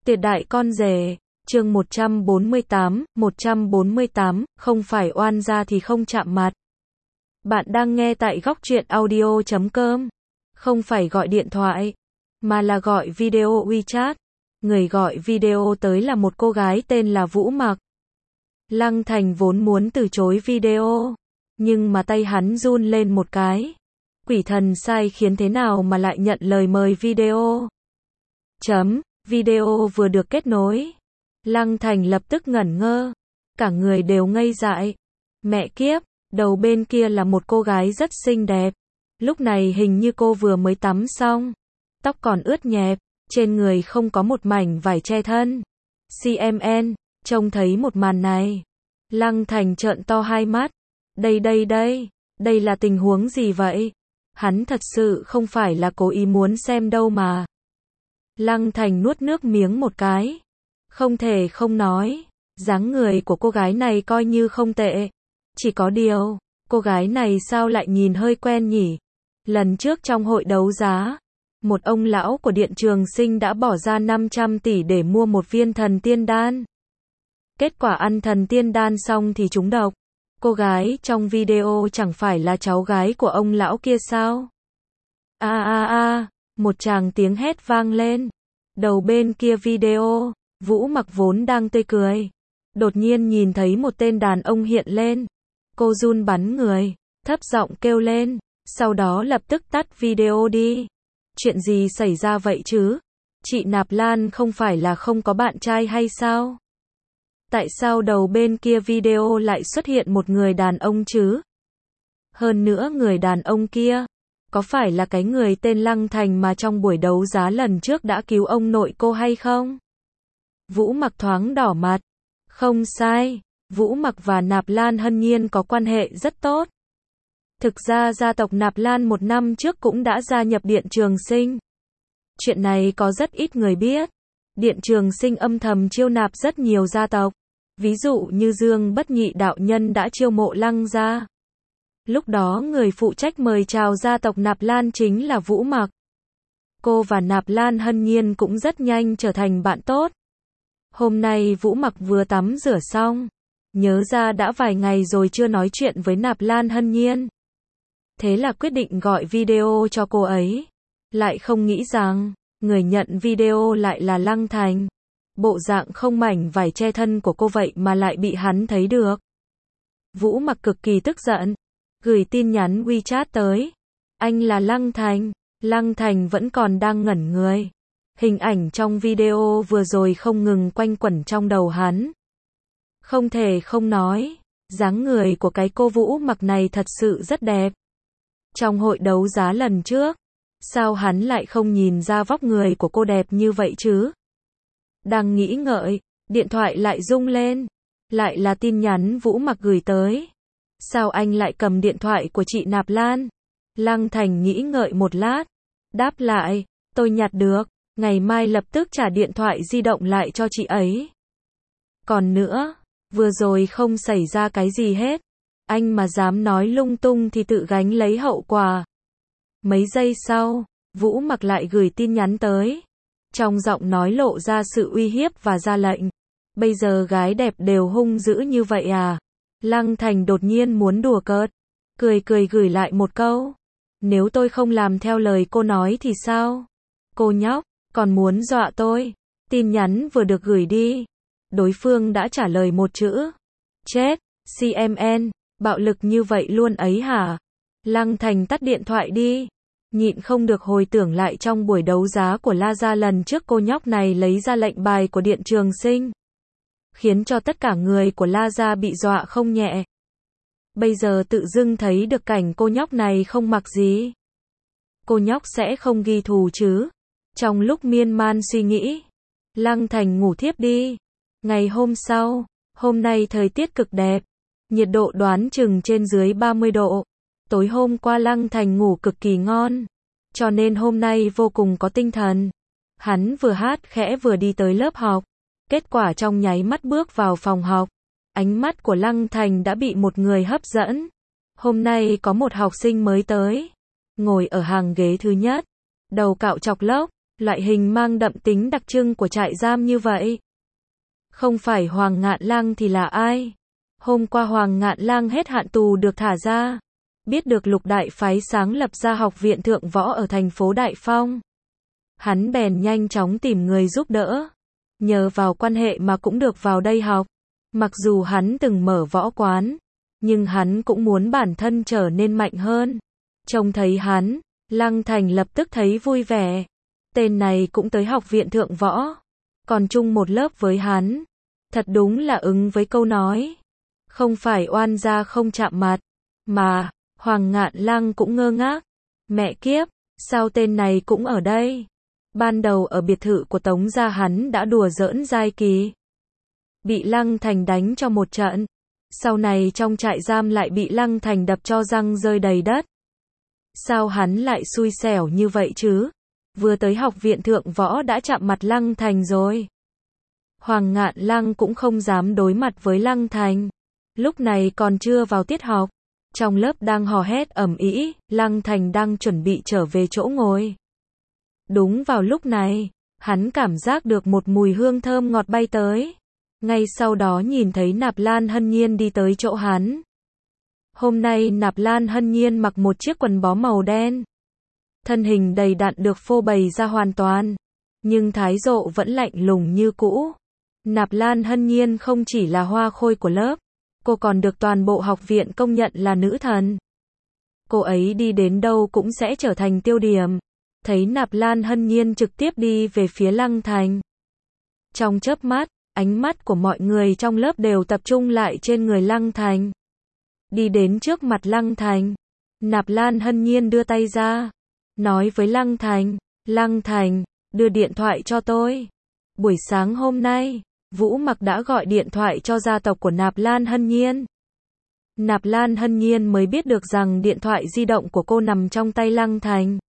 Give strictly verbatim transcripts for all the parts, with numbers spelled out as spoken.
Tuyệt đại con rể, chương một trăm bốn mươi tám, một trăm bốn mươi tám, không phải oan gia thì không chạm mặt. Bạn đang nghe tại góc truyện audio chấm com. Không phải gọi điện thoại, mà là gọi video WeChat. Người gọi video tới là một cô gái tên là Vũ Mặc. Lăng Thành vốn muốn từ chối video, nhưng mà tay hắn run lên một cái. Quỷ thần sai khiến thế nào mà lại nhận lời mời video. Chấm, video vừa được kết nối. Lăng Thành lập tức ngẩn ngơ. Cả người đều ngây dại. Mẹ kiếp, đầu bên kia là một cô gái rất xinh đẹp. Lúc này hình như cô vừa mới tắm xong. Tóc còn ướt nhẹp, trên người không có một mảnh vải che thân. xê em en, trông thấy một màn này. Lăng Thành trợn to hai mắt. Đây đây đây, đây là tình huống gì vậy? Hắn thật sự không phải là cố ý muốn xem đâu mà. Lăng Thành nuốt nước miếng một cái. Không thể không nói, dáng người của cô gái này coi như không tệ. Chỉ có điều, cô gái này sao lại nhìn hơi quen nhỉ? Lần trước trong hội đấu giá, một ông lão của Điện Trường Sinh đã bỏ ra năm trăm tỷ để mua một viên thần tiên đan. Kết quả ăn thần tiên đan xong thì trúng độc. Cô gái trong video chẳng phải là cháu gái của ông lão kia sao? A a a, một tràng tiếng hét vang lên. Đầu bên kia video, Vũ Mặc vốn đang tươi cười. Đột nhiên nhìn thấy một tên đàn ông hiện lên. Cô run bắn người, thấp giọng kêu lên, sau đó lập tức tắt video đi. Chuyện gì xảy ra vậy chứ? Chị Nạp Lan không phải là không có bạn trai hay sao? Tại sao đầu bên kia video lại xuất hiện một người đàn ông chứ? Hơn nữa người đàn ông kia, có phải là cái người tên Lăng Thành mà trong buổi đấu giá lần trước đã cứu ông nội cô hay không? Vũ Mặc thoáng đỏ mặt. Không sai, Vũ Mặc và Nạp Lan Hân Nhiên có quan hệ rất tốt. Thực ra gia tộc Nạp Lan một năm trước cũng đã gia nhập Điện Trường Sinh. Chuyện này có rất ít người biết. Điện Trường Sinh âm thầm chiêu nạp rất nhiều gia tộc. Ví dụ như Dương Bất Nhị đạo nhân đã chiêu mộ Lăng gia. Lúc đó người phụ trách mời chào gia tộc Nạp Lan chính là Vũ Mặc. Cô và Nạp Lan Hân Nhiên cũng rất nhanh trở thành bạn tốt. Hôm nay Vũ Mặc vừa tắm rửa xong, nhớ ra đã vài ngày rồi chưa nói chuyện với Nạp Lan Hân Nhiên. Thế là quyết định gọi video cho cô ấy. Lại không nghĩ rằng, người nhận video lại là Lăng Thành. Bộ dạng không mảnh vải che thân của cô vậy mà lại bị hắn thấy được. Vũ Mặc cực kỳ tức giận, gửi tin nhắn WeChat tới. Anh là Lăng Thành. Lăng Thành vẫn còn đang ngẩn người. Hình ảnh trong video vừa rồi không ngừng quanh quẩn trong đầu hắn. Không thể không nói, dáng người của cái cô Vũ Mặc này thật sự rất đẹp. Trong hội đấu giá lần trước, sao hắn lại không nhìn ra vóc người của cô đẹp như vậy chứ? Đang nghĩ ngợi, điện thoại lại rung lên. Lại là tin nhắn Vũ Mặc gửi tới. Sao anh lại cầm điện thoại của chị Nạp Lan? Lăng Thành nghĩ ngợi một lát. Đáp lại, tôi nhặt được. Ngày mai lập tức trả điện thoại di động lại cho chị ấy. Còn nữa, vừa rồi không xảy ra cái gì hết. Anh mà dám nói lung tung thì tự gánh lấy hậu quả. Mấy giây sau, Vũ Mặc lại gửi tin nhắn tới. Trong giọng nói lộ ra sự uy hiếp và ra lệnh. Bây giờ gái đẹp đều hung dữ như vậy à? Lăng Thành đột nhiên muốn đùa cợt. Cười cười gửi lại một câu. Nếu tôi không làm theo lời cô nói thì sao? Cô nhóc, còn muốn dọa tôi. Tin nhắn vừa được gửi đi. Đối phương đã trả lời một chữ. Chết, xê em en, bạo lực như vậy luôn ấy hả? Lăng Thành tắt điện thoại đi. Nhịn không được hồi tưởng lại trong buổi đấu giá của La Gia lần trước cô nhóc này lấy ra lệnh bài của Điện Trường Sinh. Khiến cho tất cả người của La Gia bị dọa không nhẹ. Bây giờ tự dưng thấy được cảnh cô nhóc này không mặc gì. Cô nhóc sẽ không ghi thù chứ? Trong lúc miên man suy nghĩ, Lăng Thành ngủ thiếp đi. Ngày hôm sau, hôm nay thời tiết cực đẹp. Nhiệt độ đoán chừng trên dưới ba mươi độ. Tối hôm qua Lăng Thành ngủ cực kỳ ngon. Cho nên hôm nay vô cùng có tinh thần. Hắn vừa hát khẽ vừa đi tới lớp học. Kết quả trong nháy mắt bước vào phòng học. Ánh mắt của Lăng Thành đã bị một người hấp dẫn. Hôm nay có một học sinh mới tới. Ngồi ở hàng ghế thứ nhất. Đầu cạo chọc lốc. Loại hình mang đậm tính đặc trưng của trại giam như vậy. Không phải Hoàng Ngạn Lang thì là ai? Hôm qua Hoàng Ngạn Lang hết hạn tù được thả ra. Biết được Lục Đại Phái sáng lập ra học viện thượng võ ở thành phố Đại Phong. Hắn bèn nhanh chóng tìm người giúp đỡ. Nhờ vào quan hệ mà cũng được vào đây học. Mặc dù hắn từng mở võ quán, nhưng hắn cũng muốn bản thân trở nên mạnh hơn. Trông thấy hắn, Lăng Thành lập tức thấy vui vẻ. Tên này cũng tới học viện thượng võ, còn chung một lớp với hắn. Thật đúng là ứng với câu nói. Không phải oan gia không chạm mặt, mà, Hoàng Ngạn Lang cũng ngơ ngác. Mẹ kiếp, sao tên này cũng ở đây? Ban đầu ở biệt thự của Tống gia hắn đã đùa giỡn giai kỳ. Bị Lăng Thành đánh cho một trận. Sau này trong trại giam lại bị Lăng Thành đập cho răng rơi đầy đất. Sao hắn lại xui xẻo như vậy chứ? Vừa tới học viện thượng võ đã chạm mặt Lăng Thành rồi. Hoàng Ngạn Lang cũng không dám đối mặt với Lăng Thành. Lúc này còn chưa vào tiết học. Trong lớp đang hò hét ầm ĩ, Lăng Thành đang chuẩn bị trở về chỗ ngồi. Đúng vào lúc này, hắn cảm giác được một mùi hương thơm ngọt bay tới. Ngay sau đó nhìn thấy Nạp Lan Hân Nhiên đi tới chỗ hắn. Hôm nay Nạp Lan Hân Nhiên mặc một chiếc quần bó màu đen. Thân hình đầy đặn được phô bày ra hoàn toàn. Nhưng thái độ vẫn lạnh lùng như cũ. Nạp Lan Hân Nhiên không chỉ là hoa khôi của lớp. Cô còn được toàn bộ học viện công nhận là nữ thần. Cô ấy đi đến đâu cũng sẽ trở thành tiêu điểm. Thấy Nạp Lan Hân Nhiên trực tiếp đi về phía Lăng Thành. Trong chớp mắt, ánh mắt của mọi người trong lớp đều tập trung lại trên người Lăng Thành. Đi đến trước mặt Lăng Thành. Nạp Lan Hân Nhiên đưa tay ra. Nói với Lăng Thành. Lăng Thành, đưa điện thoại cho tôi. Buổi sáng hôm nay, Vũ Mặc đã gọi điện thoại cho gia tộc của Nạp Lan Hân Nhiên. Nạp Lan Hân Nhiên mới biết được rằng điện thoại di động của cô nằm trong tay Lăng Thành.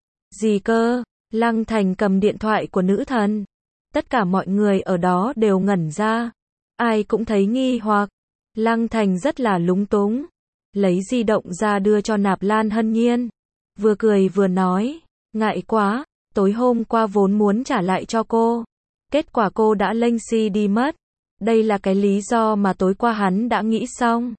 Gì cơ? Lăng Thành cầm điện thoại của nữ thần. Tất cả mọi người ở đó đều ngẩn ra. Ai cũng thấy nghi hoặc. Lăng Thành rất là lúng túng. Lấy di động ra đưa cho Nạp Lan Hân Nhiên. Vừa cười vừa nói. Ngại quá, tối hôm qua vốn muốn trả lại cho cô. Kết quả cô đã lênh xi đi mất. Đây là cái lý do mà tối qua hắn đã nghĩ xong.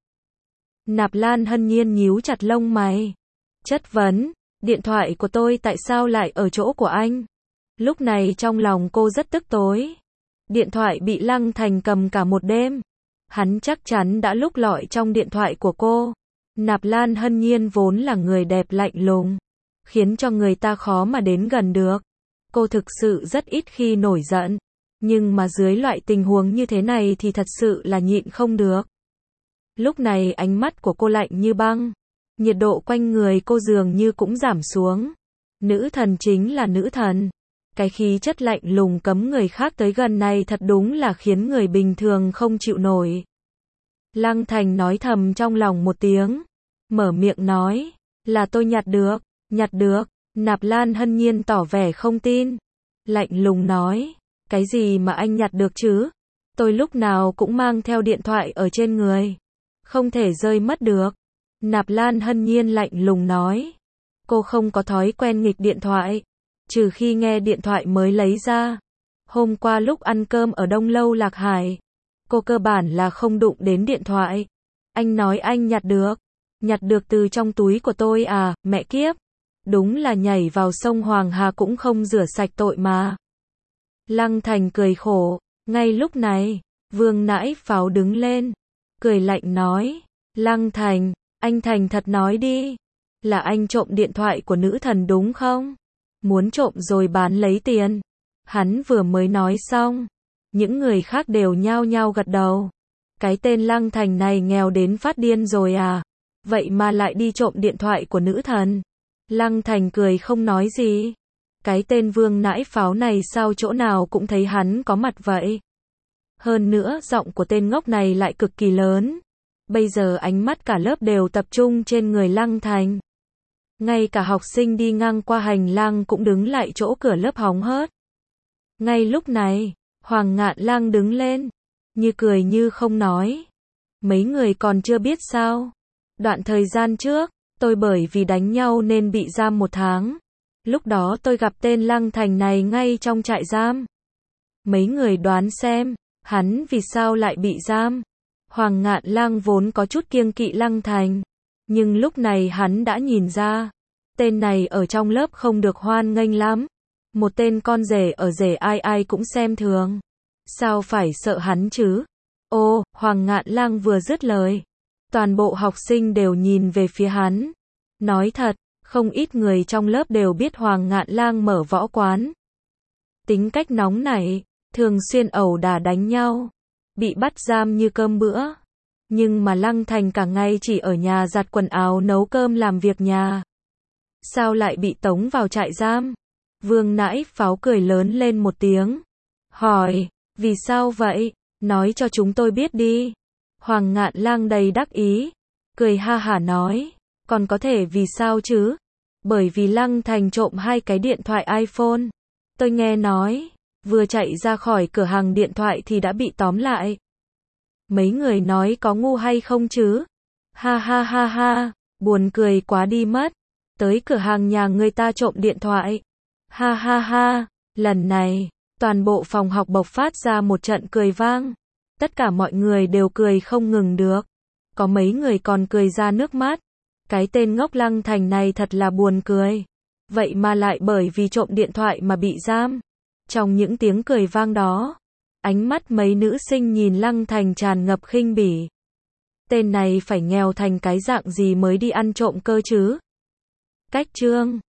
Nạp Lan Hân Nhiên nhíu chặt lông mày. Chất vấn, điện thoại của tôi tại sao lại ở chỗ của anh? Lúc này trong lòng cô rất tức tối. Điện thoại bị Lăng Thành cầm cả một đêm. Hắn chắc chắn đã lục lọi trong điện thoại của cô. Nạp Lan Hân Nhiên vốn là người đẹp lạnh lùng, khiến cho người ta khó mà đến gần được. Cô thực sự rất ít khi nổi giận. Nhưng mà dưới loại tình huống như thế này thì thật sự là nhịn không được. Lúc này ánh mắt của cô lạnh như băng. Nhiệt độ quanh người cô dường như cũng giảm xuống. Nữ thần chính là nữ thần. Cái khí chất lạnh lùng cấm người khác tới gần này thật đúng là khiến người bình thường không chịu nổi. Lăng Thành nói thầm trong lòng một tiếng. Mở miệng nói. Là tôi nhặt được. Nhặt được. Nạp Lan Hân Nhiên tỏ vẻ không tin. Lạnh lùng nói. Cái gì mà anh nhặt được chứ? Tôi lúc nào cũng mang theo điện thoại ở trên người. Không thể rơi mất được. Nạp Lan Hân Nhiên lạnh lùng nói. Cô không có thói quen nghịch điện thoại. Trừ khi nghe điện thoại mới lấy ra. Hôm qua lúc ăn cơm ở Đông Lâu Lạc Hải. Cô cơ bản là không đụng đến điện thoại. Anh nói anh nhặt được. Nhặt được từ trong túi của tôi à, mẹ kiếp. Đúng là nhảy vào sông Hoàng Hà cũng không rửa sạch tội mà. Lăng Thành cười khổ. Ngay lúc này, Vương Nãi Pháo đứng lên. Cười lạnh nói. Lăng Thành, anh thành thật nói đi. Là anh trộm điện thoại của nữ thần đúng không? Muốn trộm rồi bán lấy tiền. Hắn vừa mới nói xong. Những người khác đều nhao nhao gật đầu. Cái tên Lăng Thành này nghèo đến phát điên rồi à? Vậy mà lại đi trộm điện thoại của nữ thần. Lăng Thành cười không nói gì. Cái tên Vương Nãi Pháo này sao chỗ nào cũng thấy hắn có mặt vậy. Hơn nữa giọng của tên ngốc này lại cực kỳ lớn. Bây giờ ánh mắt cả lớp đều tập trung trên người Lăng Thành. Ngay cả học sinh đi ngang qua hành lang cũng đứng lại chỗ cửa lớp hóng hớt. Ngay lúc này, Hoàng Ngạn Lang đứng lên. Như cười như không nói. Mấy người còn chưa biết sao. Đoạn thời gian trước, tôi bởi vì đánh nhau nên bị giam một tháng. Lúc đó tôi gặp tên Lăng Thành này ngay trong trại giam. Mấy người đoán xem, hắn vì sao lại bị giam? Hoàng Ngạn Lang vốn có chút kiêng kỵ Lăng Thành, nhưng lúc này hắn đã nhìn ra, tên này ở trong lớp không được hoan nghênh lắm. Một tên con rể ở rể ai ai cũng xem thường. Sao phải sợ hắn chứ? Ô, Hoàng Ngạn Lang vừa dứt lời, toàn bộ học sinh đều nhìn về phía hắn. Nói thật, không ít người trong lớp đều biết Hoàng Ngạn Lang mở võ quán. Tính cách nóng nảy, thường xuyên ẩu đả đánh nhau, bị bắt giam như cơm bữa. Nhưng mà Lăng Thành cả ngày chỉ ở nhà giặt quần áo nấu cơm làm việc nhà. Sao lại bị tống vào trại giam? Vương Nãi Pháo cười lớn lên một tiếng. Hỏi, vì sao vậy? Nói cho chúng tôi biết đi. Hoàng Ngạn Lang đầy đắc ý, cười ha hả nói, còn có thể vì sao chứ? Bởi vì Lăng Thành trộm hai cái điện thoại iPhone. Tôi nghe nói, vừa chạy ra khỏi cửa hàng điện thoại thì đã bị tóm lại. Mấy người nói có ngu hay không chứ? Ha ha ha ha, buồn cười quá đi mất. Tới cửa hàng nhà người ta trộm điện thoại. Ha ha ha, lần này, toàn bộ phòng học bộc phát ra một trận cười vang. Tất cả mọi người đều cười không ngừng được. Có mấy người còn cười ra nước mắt. Cái tên ngốc Lăng Thành này thật là buồn cười. Vậy mà lại bởi vì trộm điện thoại mà bị giam. Trong những tiếng cười vang đó, ánh mắt mấy nữ sinh nhìn Lăng Thành tràn ngập khinh bỉ. Tên này phải nghèo thành cái dạng gì mới đi ăn trộm cơ chứ? Cách chương